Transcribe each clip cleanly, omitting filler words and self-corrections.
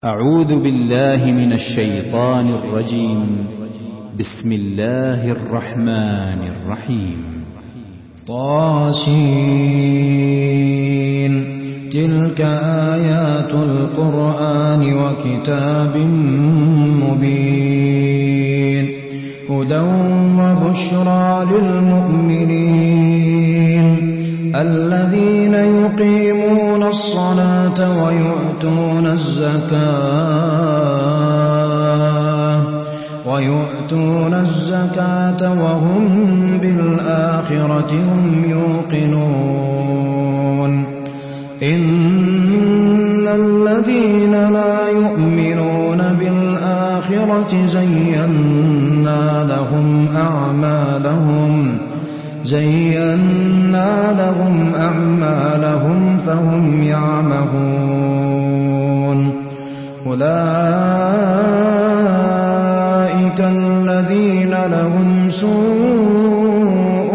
أعوذ بالله من الشيطان الرجيم. بسم الله الرحمن الرحيم. طاسين. تلك آيات القرآن وكتاب مبين، هدى وبشرى للمؤمنين الذين يقيمون الصلاة ويؤتون الزكاة وهم بالآخرة هم يوقنون. إن الذين لا يؤمنون بالآخرة زينا لهم أعمالهم فهم يعمهون. أولئك الذين لهم سوء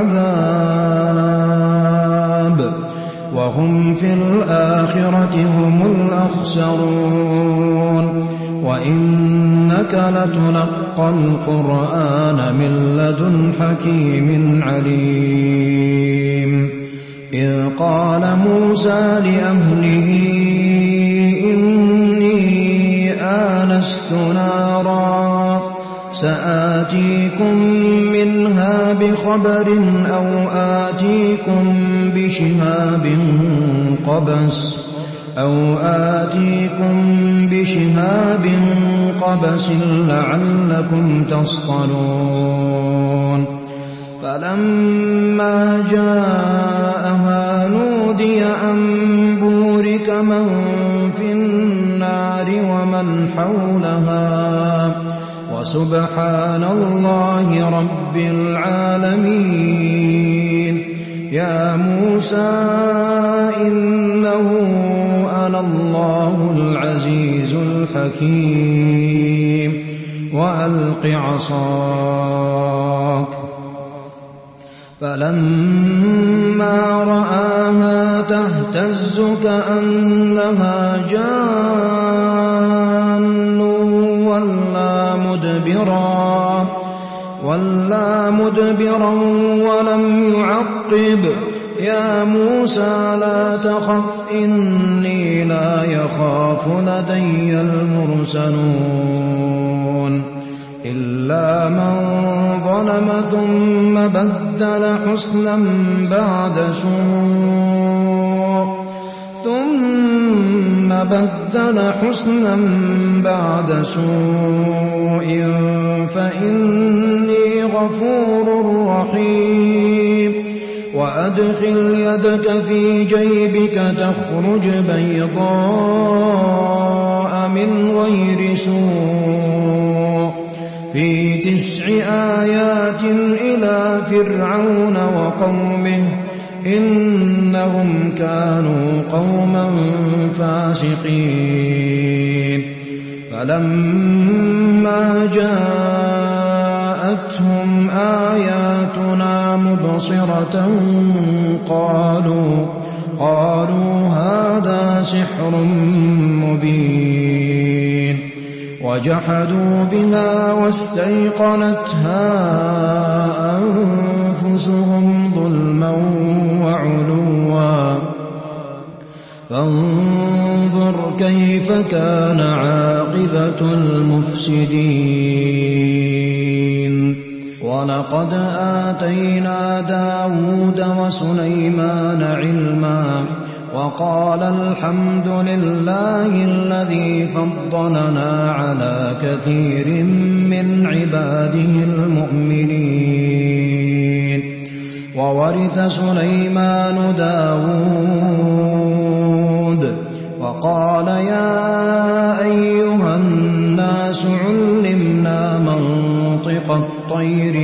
العذاب وهم في الآخرة هم الأخسرون. وإنك لتلقى القرآن من لدن حكيم عليم. إذ قال موسى لأهله إني آنست نارا سآتيكم منها بخبر أو آتيكم بشهاب قبس لعلكم تصطلون. فلما جاءها نودي أن بورك من في النار ومن حولها وسبحان الله رب العالمين. يا موسى إنه أنا الله العزيز الحكيم وألق عصاك. فلما رآها تهتز كأنها جان ولا مدبرا ولم يعقب. يا موسى لا تخف إني لا يخاف لدي المرسلون. إلا من ظلم ثم بدل حسنا بعد سوء فإني غفور رحيم. وأدخل يدك في جيبك تخرج بيضاء من غير سوء في 9 آيات إلى فرعون وقومه إنهم كانوا قوما فاسقين. فلما جاءتهم آياتنا مبصرة قالوا هذا سحر مبين. وجحدوا بها واستيقنتها أنفسهم ظلما وعلوا. فانظر كيف كان عاقبة المفسدين. ولقد آتينا داود وسليمان علما وقال الحمد لله الذي فضلنا على كثير من عباده المؤمنين. وورث سليمان داود وقال يا أيها الناس علمنا منطق الطير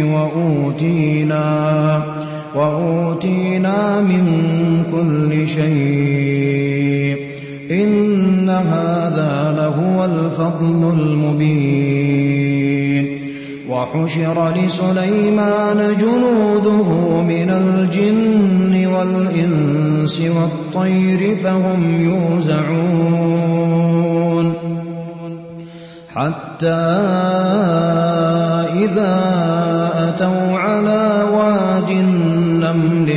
وأوتينا من كل شيء إن هذا لهو الفضل المبين. وحشر لسليمان جنوده من الجن والإنس والطير فهم يوزعون حتى إذا أتوا على واد النمل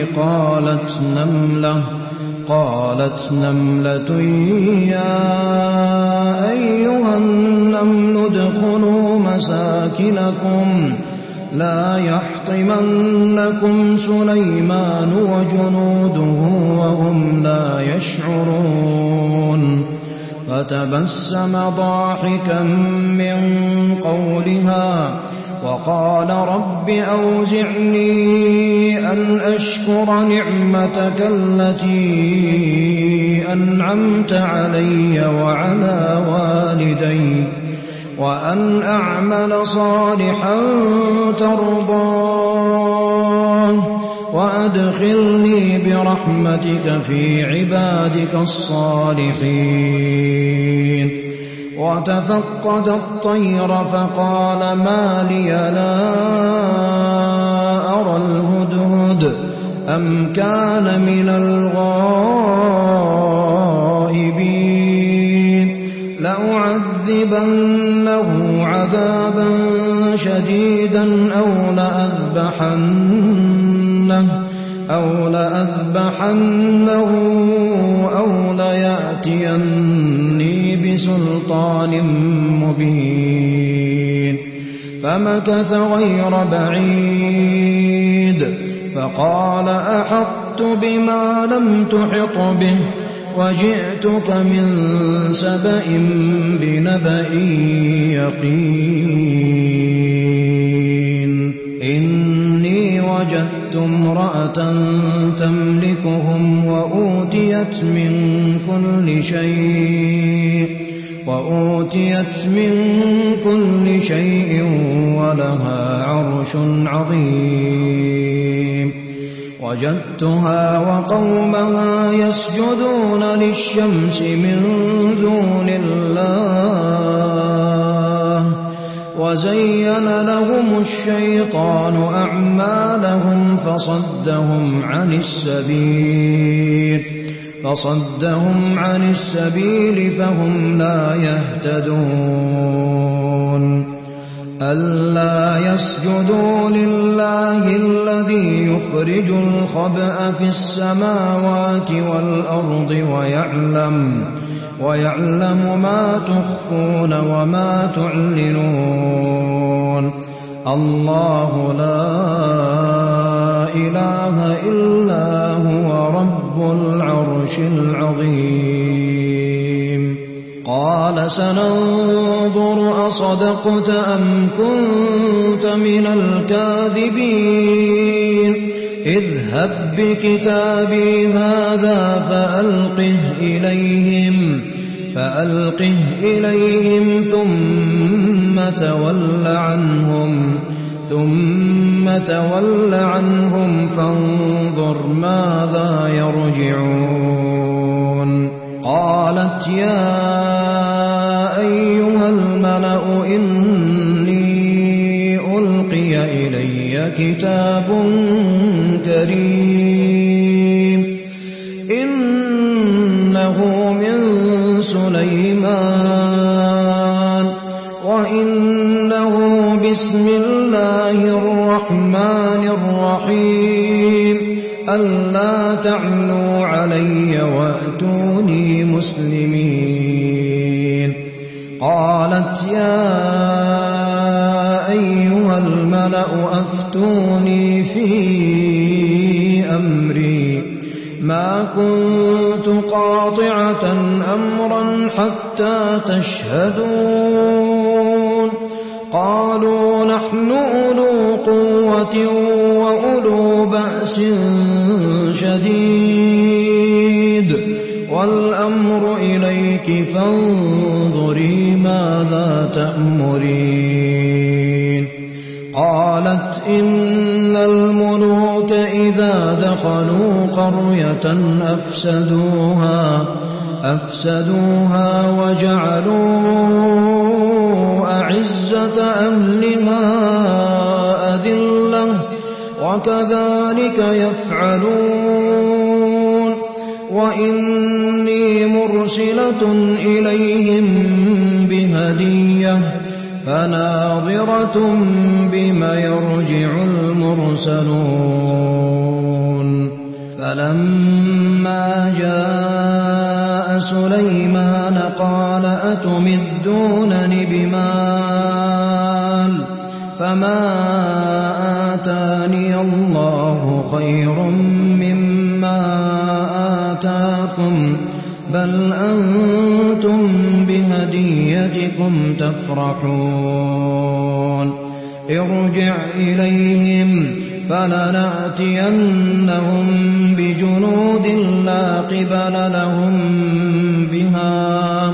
قالت نملة يا أيها النمل ادخلوا مساكنكم لا يحطمنكم سليمان وجنوده وهم لا يشعرون فتبسم ضاحكا من قولها وقال رب أوزعني أن أشكر نعمتك التي أنعمت علي وعلى والدي وأن أعمل صالحا ترضاه وأدخلني برحمتك في عبادك الصالحين وتفقد الطير فقال ما لي لا أرى الهدهد أم كان من الغائبين لأعذبنه عذابا شديدا أو لأذبحنه أو ليأتيني بسلطان مبين فمكث غير بعيد فقال أحطت بما لم تحط به وجئتك من سبأ بنبأ يقين إني وجدت امرأة تملكهم وأوتيت من كل شيء ولها عرش عظيم وجدتها وقومها يسجدون للشمس من دون الله وزين لهم الشيطان أعمالهم فصدهم عن السبيل فهم لا يهتدون ألا يسجدوا لله الذي يخرج الخبأ في السماوات والأرض ويعلم ما تخفون وما تعلنون الله لا إله إلا هو رب العرش العظيم قال سننظر أصدقت أم كنت من الكاذبين اذهب بكتابي هذا فألقه إليهم ثم تول عنهم فانظر ماذا يرجعون قالت يا أيها الملأ إني ألقي إلي كتاب كريم إنه من سليمان وإنه بسم الله الرحمن الرحيم ألا تعلوا علي وأتوني مسلمين قالت يا أيها الملأ أفتوني في أمري ما كنت قاطعة أمرا حتى تشهدون قالوا نحن أولو قوة وأولو بأس شديد والأمر إليك فانظري ماذا تأمرين قالت إن الملوك إذا دخلوا قرية أفسدوها وجعلوا أعزة أهلها أذلة وكذلك يفعلون وإني مرسلة إليهم بهدية هدية فناظرة بما يرجع المرسلون فلما جاء سليمان قال أتمدونني بمال فما آتاني الله خير مما آتاكم بل أنتم بهديتكم تفرحون ارجع إليهم فلنأتينهم بجنود لا قبل لهم بها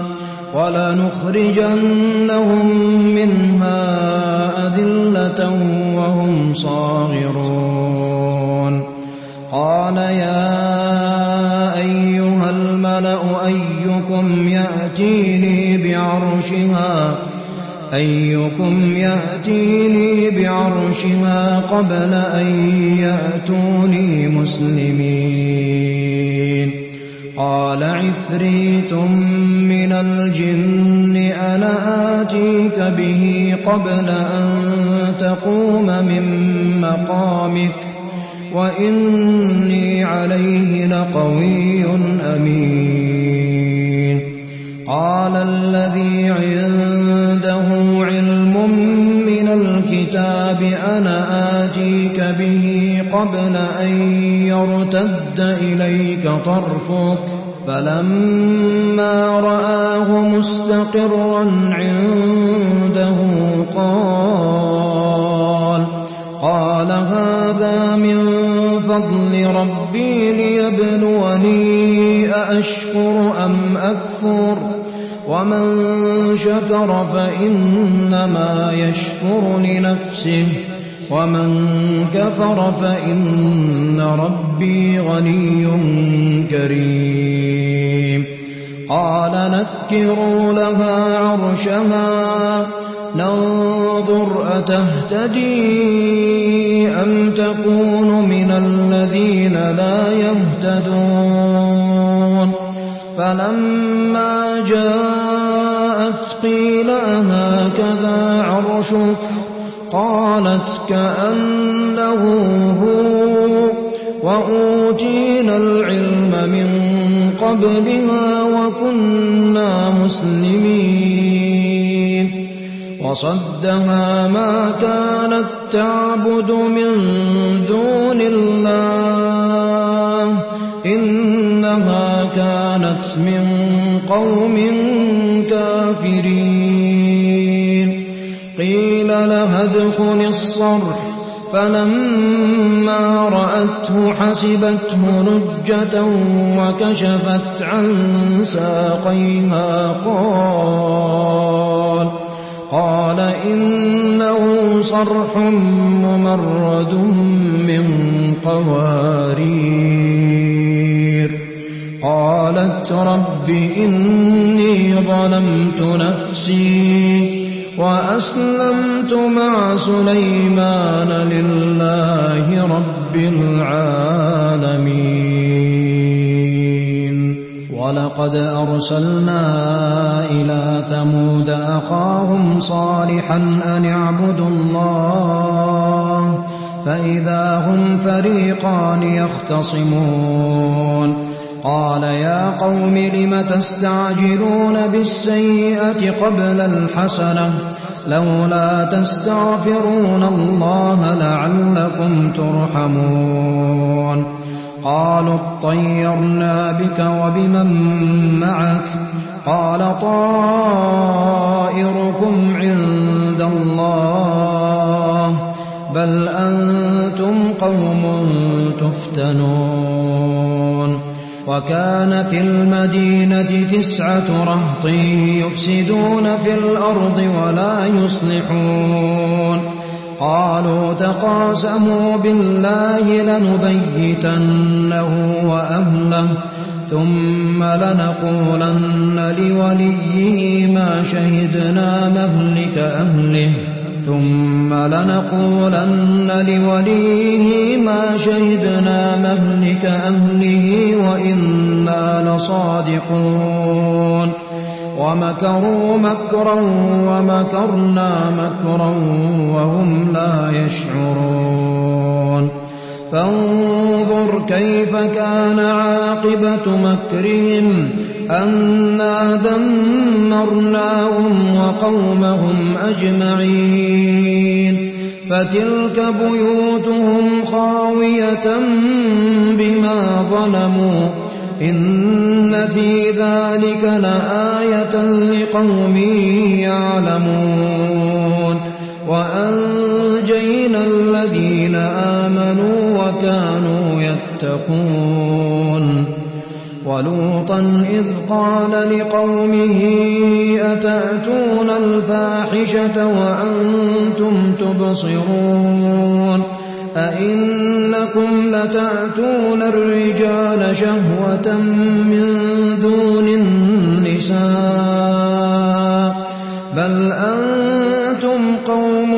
ولنخرجنهم منها أذلة وهم صاغرون قال يا أيها الملأ أيكم يأتيني بعرشها قبل أن يأتوني مسلمين قال عفريت من الجن أنا آتيك به قبل أن تقوم من مقامك وإني عليه لقوي أمين قال الذي عنده علم من الكتاب أنا آتيك به قبل أن يرتد إليك طرفك فلما رآه مستقرا عنده قال هذا من فضل ربي ليبلوني أأشكر أم أكفر ومن شكر فإنما يشكر لنفسه ومن كفر فإن ربي غني كريم قال نكروا لها عرشها ننظر أتهتدي أم تكون من الذين لا يهتدون فلما جاءت قيل أهكذا عرشك قالت كأنه هو وأوتينا العلم من قبلها وكنا مسلمين وصدها ما كانت تعبد من دون الله إنها كانت من قوم كافرين قيل لها ادخل الصرح فلما رأته حسبته لجة وكشفت عن ساقيها قال إنه صرح ممرد من قوارير قالت رب إني ظلمت نفسي وأسلمت مع سليمان لله رب العالمين ولقد أرسلنا إلى ثمود أخاهم صالحا أن اعبدوا الله فإذا هم فريقان يختصمون قال يا قوم لم تستعجلون بالسيئة قبل الحسنة لولا تستغفرون الله لعلكم ترحمون قالوا اطيرنا بك وبمن معك قال طائركم عند الله بل أنتم قوم تفتنون وكان في المدينة 9 رهط يفسدون في الأرض ولا يصلحون قالوا تقاسموا بالله لنبيتنه وأهله ثم لنقولن لوليه ما شهدنا مهلك أهله وإنا لصادقون ومكروا مكرا ومكرنا مكرا وهم لا يشعرون فانظر كيف كان عاقبة مكرهم أنا دمرناهم وقومهم أجمعين فتلك بيوتهم خاوية بما ظلموا إن في ذلك لآية لقوم يعلمون وأنجينا الذين آمنوا وكانوا يتقون ولوطا إذ قال لقومه أتأتون الفاحشة وأنتم تبصرون أئنكم لتأتون الرجال شهوة من دون النساء بل أنتم قوم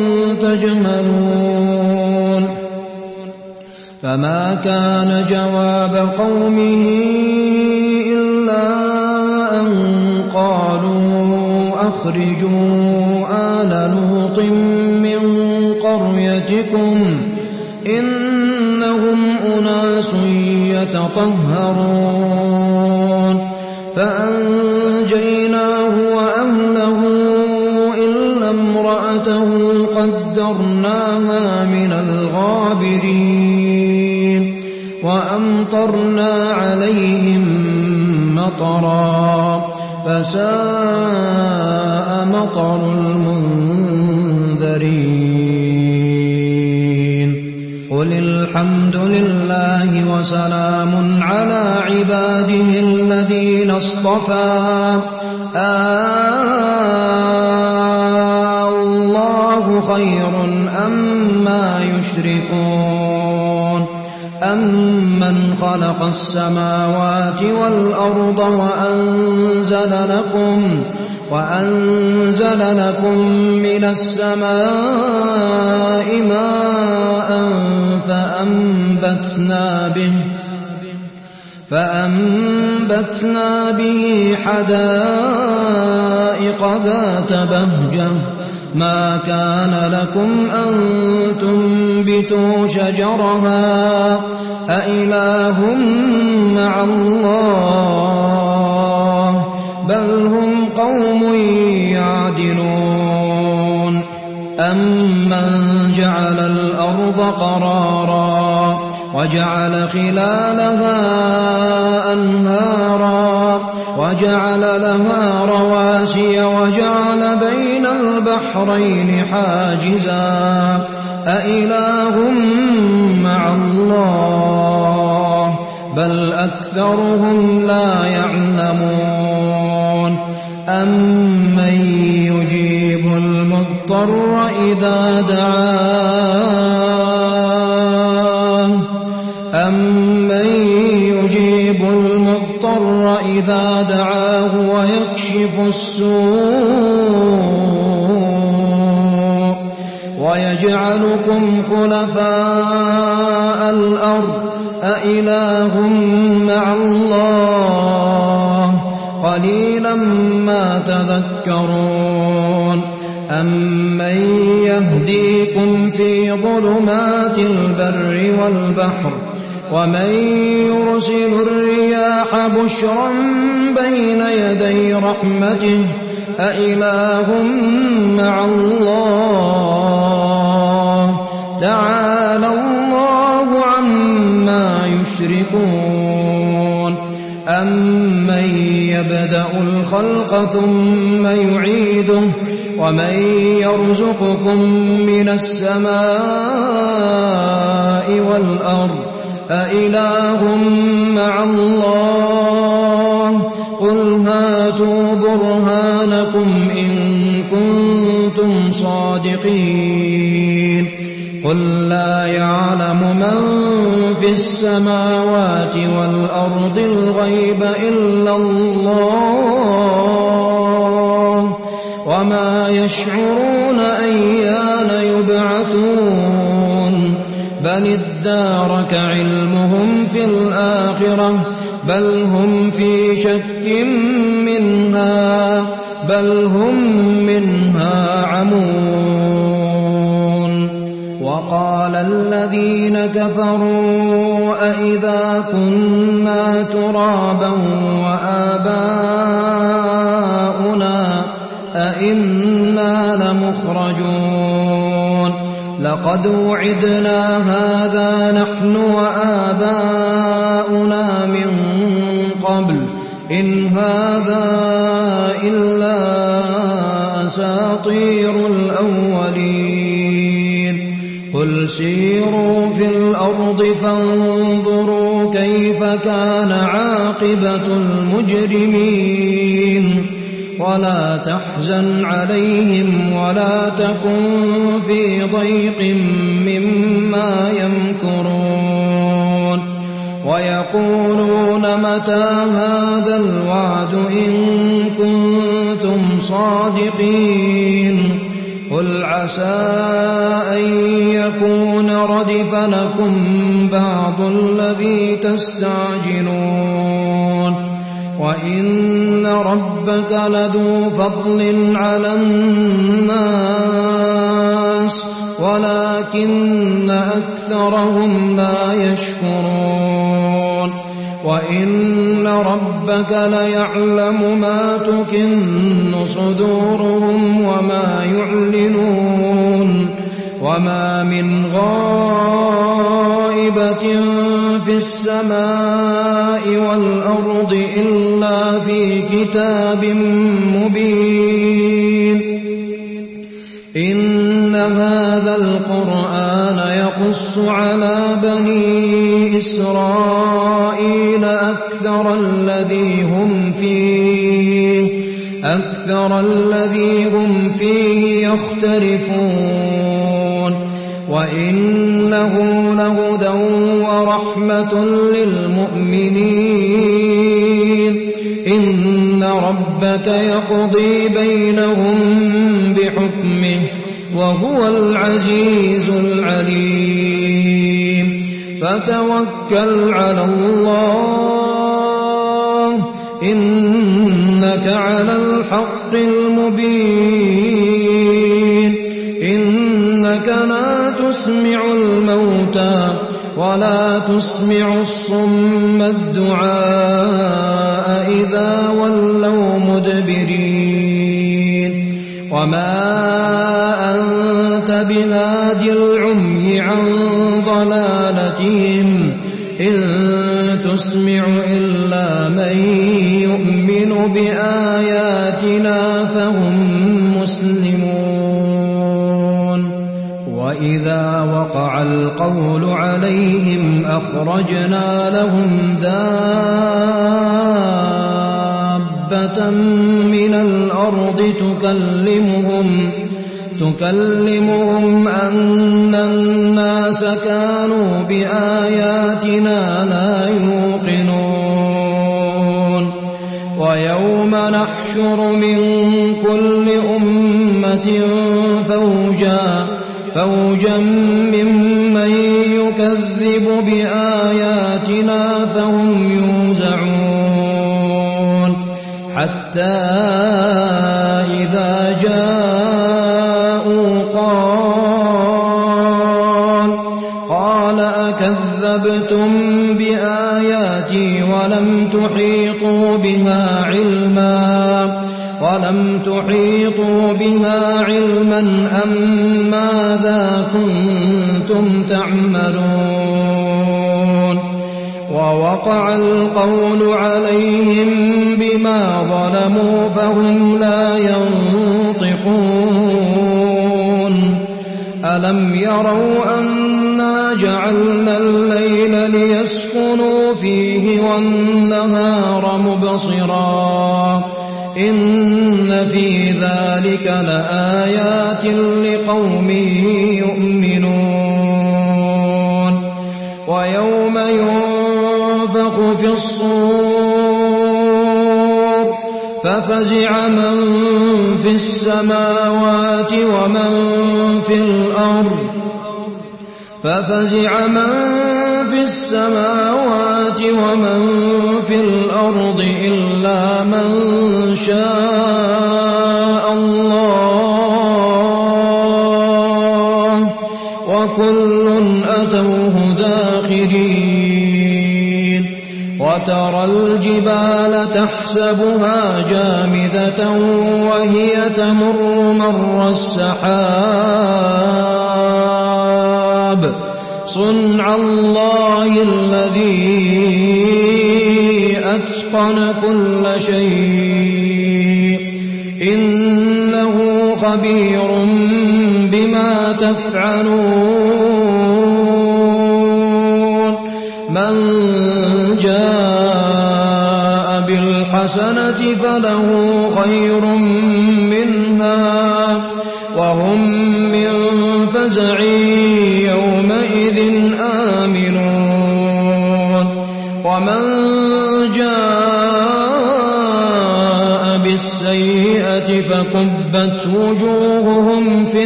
تجهلون فما كان جواب قومه إلا أن قالوا أخرجوا آل لوط من قريتكم إنهم أناس يتطهرون فأنجيناه وأهله إلا امرأته قدرناها من الغابرين وأمطرنا عليهم مطرا فساء مطر المنذرين قل الحمد لله وسلام على عباده الذين اصطفى الله خير أما يشركون أمن خلق السماوات والأرض وأنزل لكم من السماء ماء فأنبتنا به حدائق ذات بهجة ما كان لكم أن تنبتوا شجرها أإله مع الله بل هم قوم يعدلون أمن جعل الأرض قرارا وجعل خلالها أنهارا وجعل لها رواسي وجعل بين البحرين حاجزا أإله مع الله بل أكثرهم لا يعلمون أمن يجيب المضطر إذا دعاه ويكشف السوء ويجعلكم خلفاء الأرض أإله مع الله قليلا ما تذكرون أمن يهديكم في ظلمات البر والبحر ومن يرسل الرياح بشرا بين يدي رحمته أإله مع الله تعالى الله عما يشركون أمن يبدأ الخلق ثم يعيده ومن يرزقكم من السماء والأرض أإله مع الله قل هاتوا برهانكم إن كنتم صادقين قل لا يعلم من في السماوات والأرض الغيب إلا الله وما يشعرون أيان يبعثون بل ادارك علمهم في الآخرة بل هم في شك منها عمون وقال الذين كفروا أئذا كنا ترابا وآباؤنا أئنا لمخرجون لقد وعدنا هذا نحن وآباؤنا من قبل إن هذا إلا أساطير الأولين قل سيروا في الأرض فانظروا كيف كان عاقبة المجرمين ولا تحزن عليهم ولا تكن في ضيق مما يمكرون ويقولون متى هذا الوعد إن كنتم صادقين قل عسى أن يكون ردف لكم بعض الذي تستعجلون وإن ربك لذو فضل على الناس ولكن أكثرهم لا يشكرون وإن ربك ليعلم ما تكن صدورهم وما يعلنون وما من غائبة في السماء والأرض إلا في كتاب مبين إن هذا القرآن يقص على بني إسرائيل أكثر الذي هم فيه يختلفون وإنه لهدى ورحمة للمؤمنين إن ربك يقضي بينهم بحكمه وهو العزيز العليم فتوكل على الله إنك على الحق المبين إنك لا تسمع الموتى ولا تسمع الصم الدعاء إذا ولوا مدبرين وما أنت بهادي العمي عن ضلالتهم إن تسمع إلا من يؤمن بآياتنا فهم مسلمون وإذا وقع القول عليهم أخرجنا لهم دابة من الأرض تكلمهم أن الناس كانوا بآياتنا لا يوقنون ويوم نحشر من كل أمة فوجا ممن يكذب بآياتنا فهم يوزعون حتى إذا جاءوا قال أكذبتم بآياتي ولم تحيطوا بها علما أم ماذا كنتم تعملون ووقع القول عليهم بما ظلموا فهم لا ينطقون ألم يروا أنا جعلنا الليل ليسكنوا فيه والنهار مبصرا إن في ذلك لآيات لقوم يؤمنون ويوم ينفخ في الصور ففزع من في السماوات ومن في الأرض ففزع من في السماوات ومن في الأرض إلا من شاء الله وكل أتوه داخرين وترى الجبال تحسبها جامدة وهي تمر مر السحاب صنع الله الذي أتقن كل شيء إنه خبير بما تفعلون من جاء بالحسنة فله خير منها وهم من فزع يومئذ آمنون ومن جاء بالسيئة فكبت وجوههم في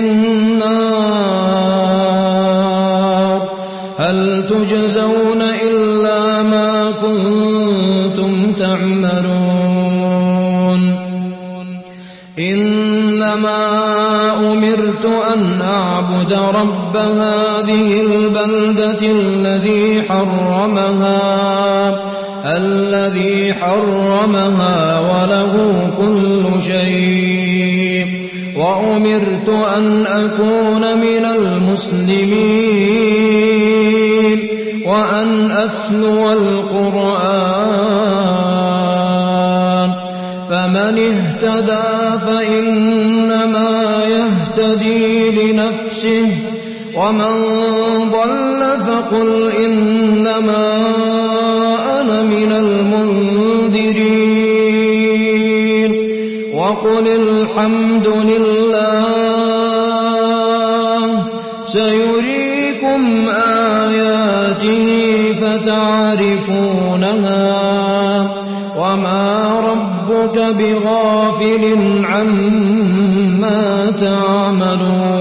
النار هل تجزون إلا ما كنتم تعملون إنما أمرت أن أعبد رب هذه البلدة الذي حرمها وله كل شيء وأمرت أن أكون من المسلمين وأن أتلو القرآن فمن اهتدى فإنما يهتدي لنفسه ومن ضل فقل إنما أنا من المنذرين وقل الحمد لله سيريكم آياته فتعرفونها وما ربك بغافل عما تعملون